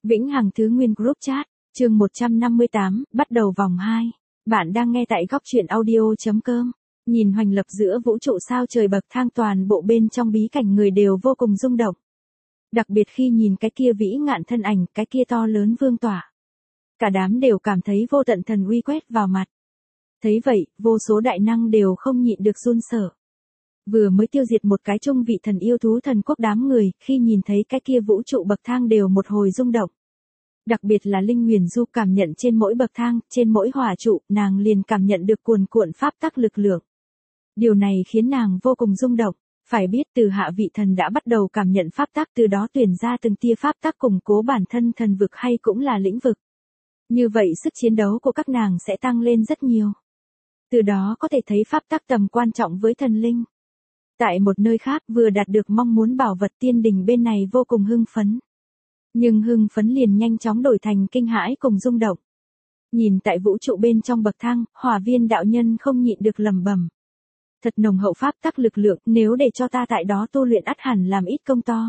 Vĩnh Hằng Thứ Nguyên Group Chat, chương 158, bắt đầu vòng 2. Bạn đang nghe tại góc truyện audio.com. Nhìn hoành lập giữa vũ trụ sao trời bậc thang, toàn bộ bên trong bí cảnh người đều vô cùng rung động. Đặc biệt khi nhìn cái kia vĩ ngạn thân ảnh, cái kia to lớn vương tỏa. Cả đám đều cảm thấy vô tận thần uy quét vào mặt. Thấy vậy, vô số đại năng đều không nhịn được run sợ. Vừa mới tiêu diệt một cái trung vị thần yêu thú thần quốc, đám người, khi nhìn thấy cái kia vũ trụ bậc thang đều một hồi rung động. Đặc biệt là Linh Huyền Du cảm nhận trên mỗi bậc thang, trên mỗi hỏa trụ, nàng liền cảm nhận được cuồn cuộn pháp tắc lực lượng. Điều này khiến nàng vô cùng rung động. Phải biết từ hạ vị thần đã bắt đầu cảm nhận pháp tắc, từ đó tuyển ra từng tia pháp tắc củng cố bản thân thần vực hay cũng là lĩnh vực. Như vậy sức chiến đấu của các nàng sẽ tăng lên rất nhiều. Từ đó có thể thấy pháp tắc tầm quan trọng với thần linh. Tại một nơi khác vừa đạt được mong muốn bảo vật, tiên đình bên này vô cùng hưng phấn. Nhưng hưng phấn liền nhanh chóng đổi thành kinh hãi cùng rung động. Nhìn tại vũ trụ bên trong bậc thang, Hỏa Viên đạo nhân không nhịn được lẩm bẩm. Thật nồng hậu pháp tắc lực lượng, nếu để cho ta tại đó tu luyện ắt hẳn làm ít công to.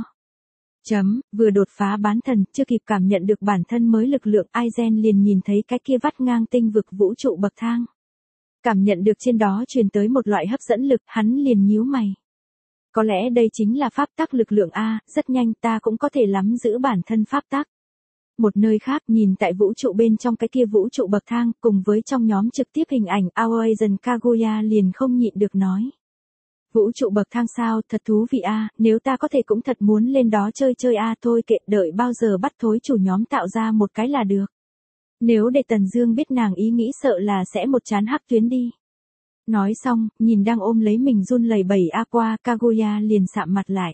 Vừa đột phá bán thần, chưa kịp cảm nhận được bản thân mới lực lượng, Aizen liền nhìn thấy cái kia vắt ngang tinh vực vũ trụ bậc thang. Cảm nhận được trên đó truyền tới một loại hấp dẫn lực, hắn liền nhíu mày. Có lẽ đây chính là pháp tắc lực lượng a, rất nhanh ta cũng có thể nắm giữ bản thân pháp tắc. Một nơi khác, nhìn tại vũ trụ bên trong cái kia vũ trụ bậc thang, cùng với trong nhóm trực tiếp hình ảnh Aoizan Kaguya liền không nhịn được nói. Vũ trụ bậc thang sao, thật thú vị a, nếu ta có thể cũng thật muốn lên đó chơi chơi a, thôi kệ, đợi bao giờ bắt thối chủ nhóm tạo ra một cái là được. Nếu để Tần Dương biết nàng ý nghĩ sợ là sẽ một chán hắc tuyến đi. Nói xong, nhìn đang ôm lấy mình run lẩy bẩy Aqua, Kaguya liền sạm mặt lại.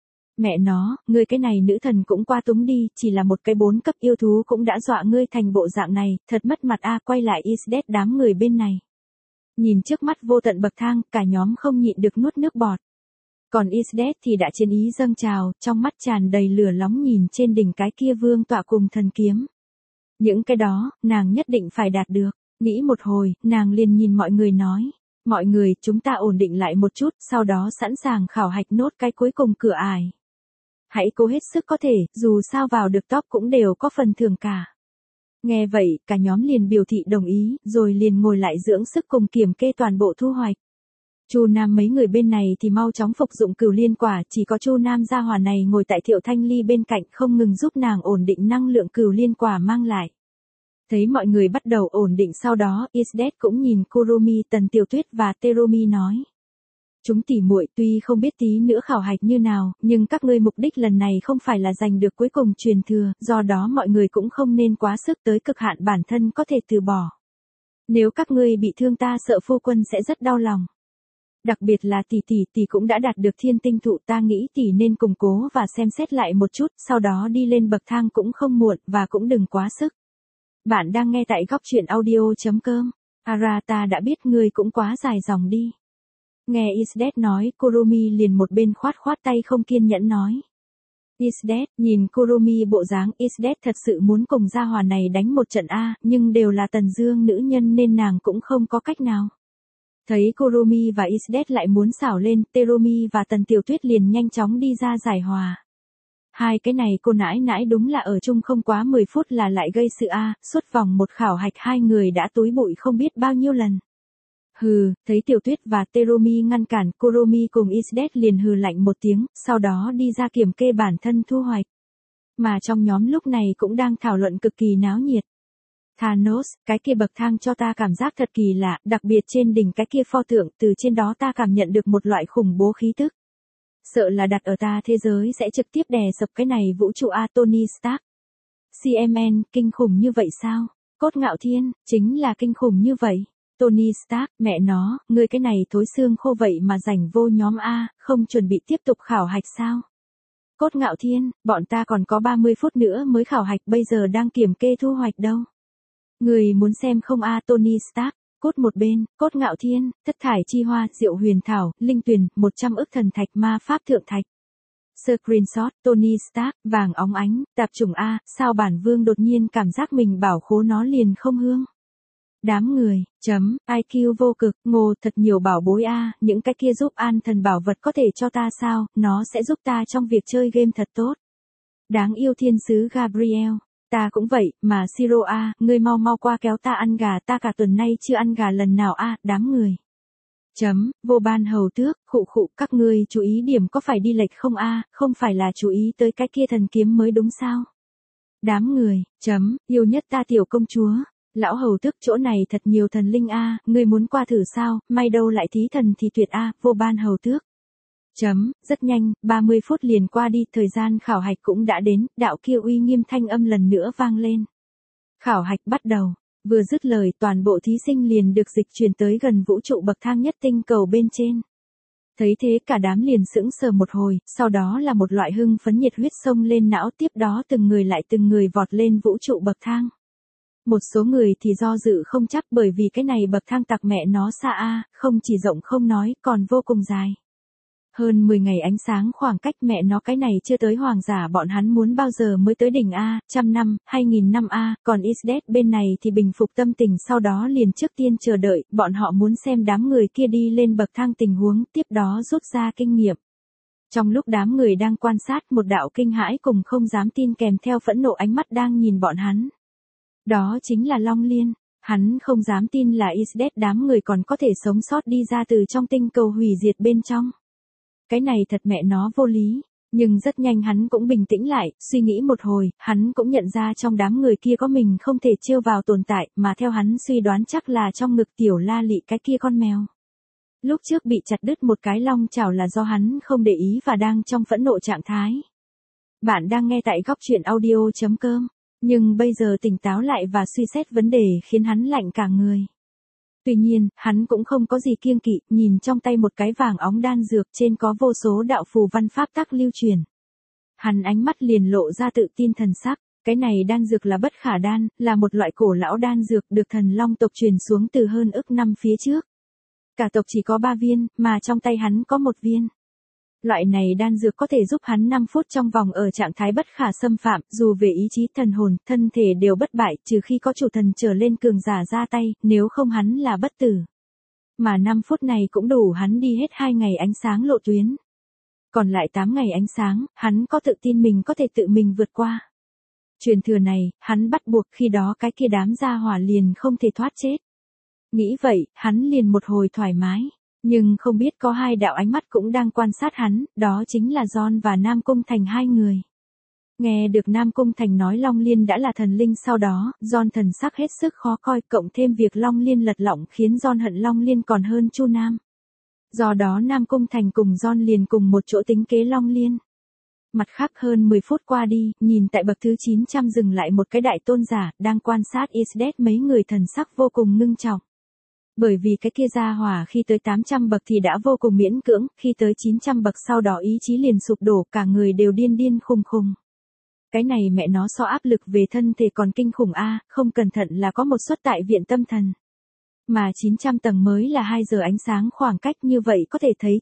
Mẹ nó, ngươi cái này nữ thần cũng qua túng đi, chỉ là một cái 4 cấp yêu thú cũng đã dọa ngươi thành bộ dạng này, thật mất mặt a. Quay lại Isdet đám người bên này. Nhìn trước mắt vô tận bậc thang, cả nhóm không nhịn được nuốt nước bọt. Còn Isdet thì đã chiến ý dâng trào, trong mắt tràn đầy lửa nóng nhìn trên đỉnh cái kia vương tọa cùng thần kiếm. Những cái đó, nàng nhất định phải đạt được. Nghĩ một hồi, nàng liền nhìn mọi người nói. Mọi người, chúng ta ổn định lại một chút, sau đó sẵn sàng khảo hạch nốt cái cuối cùng cửa ải. Hãy cố hết sức có thể, dù sao vào được top cũng đều có phần thưởng cả. Nghe vậy, cả nhóm liền biểu thị đồng ý, rồi liền ngồi lại dưỡng sức cùng kiểm kê toàn bộ thu hoạch. Chu Nam mấy người bên này thì mau chóng phục dụng cửu liên quả, chỉ có Chu Nam gia hỏa này ngồi tại Thiệu Thanh Ly bên cạnh không ngừng giúp nàng ổn định năng lượng cửu liên quả mang lại. Thấy mọi người bắt đầu ổn định, sau đó Isdet cũng nhìn Kurumi, Tần Tiểu Tuyết và Teromi nói. Chúng tỉ muội tuy không biết tí nữa khảo hạch như nào, nhưng các ngươi mục đích lần này không phải là giành được cuối cùng truyền thừa, do đó mọi người cũng không nên quá sức tới cực hạn bản thân có thể từ bỏ. Nếu các ngươi bị thương ta sợ phu quân sẽ rất đau lòng. Đặc biệt là tỷ cũng đã đạt được thiên tinh thụ, ta nghĩ tỷ nên củng cố và xem xét lại một chút, sau đó đi lên bậc thang cũng không muộn, và cũng đừng quá sức. Bạn đang nghe tại góc truyện audio.com. Ara, ta đã biết, ngươi cũng quá dài dòng đi. Nghe Isdet nói, Kurumi liền một bên khoát tay không kiên nhẫn nói. Isdet, nhìn Kurumi bộ dáng, Isdet thật sự muốn cùng gia hỏa này đánh một trận a, nhưng đều là Tần Dương nữ nhân nên nàng cũng không có cách nào. Thấy Kurumi và Isdet lại muốn xảo lên, Teromi và Tần Tiểu Tuyết liền nhanh chóng đi ra giải hòa. Hai cái này cô nãi nãi đúng là ở chung không quá 10 phút là lại gây sự a, suốt vòng một khảo hạch hai người đã túi bụi không biết bao nhiêu lần. Hừ, thấy Tiểu Tuyết và Teromi ngăn cản, Kurumi cùng Isdet liền hừ lạnh một tiếng, sau đó đi ra kiểm kê bản thân thu hoạch. Mà trong nhóm lúc này cũng đang thảo luận cực kỳ náo nhiệt. Thanos, cái kia bậc thang cho ta cảm giác thật kỳ lạ, đặc biệt trên đỉnh cái kia pho tượng, từ trên đó ta cảm nhận được một loại khủng bố khí tức. Sợ là đặt ở ta thế giới sẽ trực tiếp đè sập cái này vũ trụ a. Tony Stark. CMN, kinh khủng như vậy sao? Cốt Ngạo Thiên, chính là kinh khủng như vậy. Tony Stark, mẹ nó, ngươi cái này thối xương khô vậy mà rảnh vô nhóm A, không chuẩn bị tiếp tục khảo hạch sao? Cốt Ngạo Thiên, bọn ta còn có 30 phút nữa mới khảo hạch, bây giờ đang kiểm kê thu hoạch đâu. Người muốn xem không a? Tony Stark, cốt một bên, Cốt Ngạo Thiên, thất thải chi hoa, diệu huyền thảo, linh tuyền, 100 ức thần thạch, ma pháp thượng thạch. Screenshot, Tony Stark, vàng óng ánh, tạp chủng A, sao bản vương đột nhiên cảm giác mình bảo khố nó liền không hương. Đám người, IQ vô cực, ngô, thật nhiều bảo bối a, những cái kia giúp an thần bảo vật có thể cho ta sao, nó sẽ giúp ta trong việc chơi game thật tốt. Đáng yêu thiên sứ Gabriel, Ta cũng vậy, mà Siro a, ngươi mau mau qua kéo ta ăn gà, ta cả tuần nay chưa ăn gà lần nào a, đám người. Vô ban hầu tước, khụ, các ngươi chú ý điểm có phải đi lệch không a, không phải là chú ý tới cái kia thần kiếm mới đúng sao? Đám người, yêu nhất ta tiểu công chúa. Lão hầu tước chỗ này thật nhiều thần linh a, ngươi muốn qua thử sao, may đâu lại thí thần thì tuyệt a, vô ban hầu tước. Rất nhanh, 30 phút liền qua đi, thời gian khảo hạch cũng đã đến, đạo kia uy nghiêm thanh âm lần nữa vang lên. Khảo hạch bắt đầu, vừa dứt lời toàn bộ thí sinh liền được dịch chuyển tới gần vũ trụ bậc thang nhất tinh cầu bên trên. Thấy thế cả đám liền sững sờ một hồi, sau đó là một loại hưng phấn nhiệt huyết xông lên não, tiếp đó từng người lại từng người vọt lên vũ trụ bậc thang. Một số người thì do dự không chắc bởi vì cái này bậc thang tặc mẹ nó xa a, không chỉ rộng không nói, còn vô cùng dài. Hơn 10 ngày ánh sáng khoảng cách mẹ nó cái này chưa tới hoàng giả bọn hắn muốn bao giờ mới tới đỉnh A, 100 năm, 2000 năm A, còn Isdet bên này thì bình phục tâm tình sau đó liền trước tiên chờ đợi, bọn họ muốn xem đám người kia đi lên bậc thang tình huống, tiếp đó rút ra kinh nghiệm. Trong lúc đám người đang quan sát một đạo kinh hãi cùng không dám tin kèm theo phẫn nộ ánh mắt đang nhìn bọn hắn. Đó chính là Long Liên. Hắn không dám tin là Isdet đám người còn có thể sống sót đi ra từ trong tinh cầu hủy diệt bên trong. Cái này thật mẹ nó vô lý, nhưng rất nhanh hắn cũng bình tĩnh lại, suy nghĩ một hồi, hắn cũng nhận ra trong đám người kia có mình không thể trêu vào tồn tại, mà theo hắn suy đoán chắc là trong ngực tiểu La Lị cái kia con mèo. Lúc trước bị chặt đứt một cái long chảo là do hắn không để ý và đang trong phẫn nộ trạng thái. Bạn đang nghe tại góc truyện audio.com, nhưng bây giờ tỉnh táo lại và suy xét vấn đề khiến hắn lạnh cả người. Tuy nhiên, hắn cũng không có gì kiêng kỵ, nhìn trong tay một cái vàng óng đan dược trên có vô số đạo phù văn pháp tắc lưu truyền. Hắn ánh mắt liền lộ ra tự tin thần sắc, cái này đan dược là bất khả đan, là một loại cổ lão đan dược được thần long tộc truyền xuống từ hơn ức năm phía trước. Cả tộc chỉ có 3 viên, mà trong tay hắn có 1 viên. Loại này đan dược có thể giúp hắn 5 phút trong vòng ở trạng thái bất khả xâm phạm, dù về ý chí thần hồn, thân thể đều bất bại, trừ khi có chủ thần trở lên cường giả ra tay, nếu không hắn là bất tử. Mà 5 phút này cũng đủ hắn đi hết 2 ngày ánh sáng lộ tuyến. Còn lại 8 ngày ánh sáng, hắn có tự tin mình có thể tự mình vượt qua. Truyền thừa này, hắn bắt buộc khi đó cái kia đám gia hỏa liền không thể thoát chết. Nghĩ vậy, hắn liền một hồi thoải mái. Nhưng không biết có 2 đạo ánh mắt cũng đang quan sát hắn, đó chính là John và Nam Cung Thành 2 người. Nghe được Nam Cung Thành nói Long Liên đã là thần linh sau đó, John thần sắc hết sức khó coi, cộng thêm việc Long Liên lật lọng khiến John hận Long Liên còn hơn Chu Nam. Do đó Nam Cung Thành cùng John liền cùng một chỗ tính kế Long Liên. Mặt khác hơn 10 phút qua đi, nhìn tại bậc thứ 900 dừng lại một cái đại tôn giả, đang quan sát Isdet mấy người thần sắc vô cùng ngưng trọng. Bởi vì cái kia gia hỏa khi tới 800 bậc thì đã vô cùng miễn cưỡng, khi tới 900 bậc sau đó ý chí liền sụp đổ, cả người đều điên khùng. Cái này mẹ nó so áp lực về thân thể còn kinh khủng a, không cẩn thận là có một suất tại viện tâm thần. Mà 900 tầng mới là 2 giờ ánh sáng khoảng cách, như vậy có thể thấy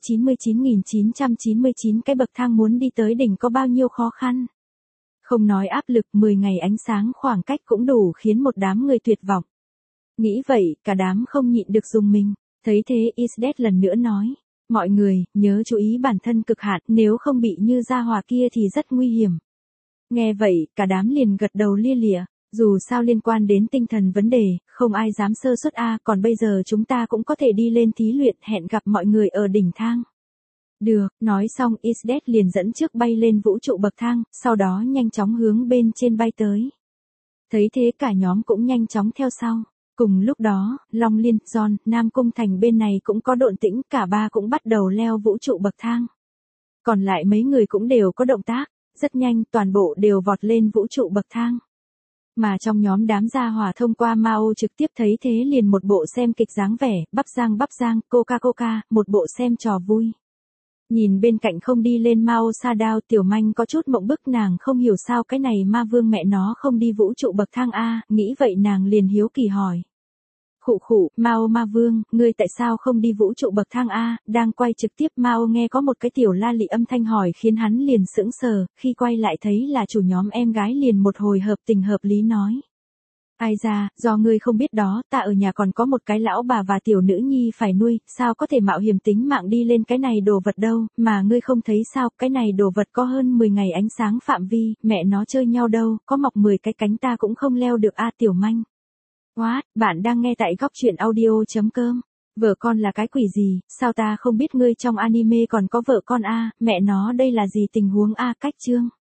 99.999 cái bậc thang muốn đi tới đỉnh có bao nhiêu khó khăn. Không nói áp lực 10 ngày ánh sáng khoảng cách cũng đủ khiến một đám người tuyệt vọng. Nghĩ vậy, cả đám không nhịn được rùng mình. Thấy thế Isdet lần nữa nói, mọi người, nhớ chú ý bản thân cực hạn, nếu không bị như gia hỏa kia thì rất nguy hiểm. Nghe vậy, cả đám liền gật đầu lia lịa, dù sao liên quan đến tinh thần vấn đề, không ai dám sơ suất a, còn bây giờ chúng ta cũng có thể đi lên thí luyện, hẹn gặp mọi người ở đỉnh thang. Được, nói xong Isdet liền dẫn trước bay lên vũ trụ bậc thang, sau đó nhanh chóng hướng bên trên bay tới. Thấy thế cả nhóm cũng nhanh chóng theo sau. Cùng lúc đó, Long Liên, John, Nam Cung Thành bên này cũng có động tĩnh, cả 3 cũng bắt đầu leo vũ trụ bậc thang. Còn lại mấy người cũng đều có động tác, rất nhanh toàn bộ đều vọt lên vũ trụ bậc thang. Mà trong nhóm đám gia hỏa thông qua Mao trực tiếp thấy thế liền một bộ xem kịch dáng vẻ, bắp giang, coca, một bộ xem trò vui. Nhìn bên cạnh không đi lên Mao Sa Đao, Tiểu Manh có chút mộng bức, nàng không hiểu sao cái này ma vương mẹ nó không đi vũ trụ bậc thang a, nghĩ vậy nàng liền hiếu kỳ hỏi. Khụ, Mao ma vương, ngươi tại sao không đi vũ trụ bậc thang a? Đang quay trực tiếp Mao nghe có một cái tiểu La Lị âm thanh hỏi khiến hắn liền sững sờ, khi quay lại thấy là chủ nhóm em gái liền một hồi hợp tình hợp lý nói. Ai ra, do ngươi không biết đó, ta ở nhà còn có một cái lão bà và tiểu nữ nhi phải nuôi, sao có thể mạo hiểm tính mạng đi lên cái này đồ vật đâu, mà ngươi không thấy sao, cái này đồ vật có hơn 10 ngày ánh sáng phạm vi, mẹ nó chơi nhau đâu, có mọc 10 cái cánh ta cũng không leo được a tiểu manh. What, bạn đang nghe tại góc truyện audio.com. Vợ con là cái quỷ gì, sao ta không biết ngươi trong anime còn có vợ con a, mẹ nó đây là gì tình huống a cách chương.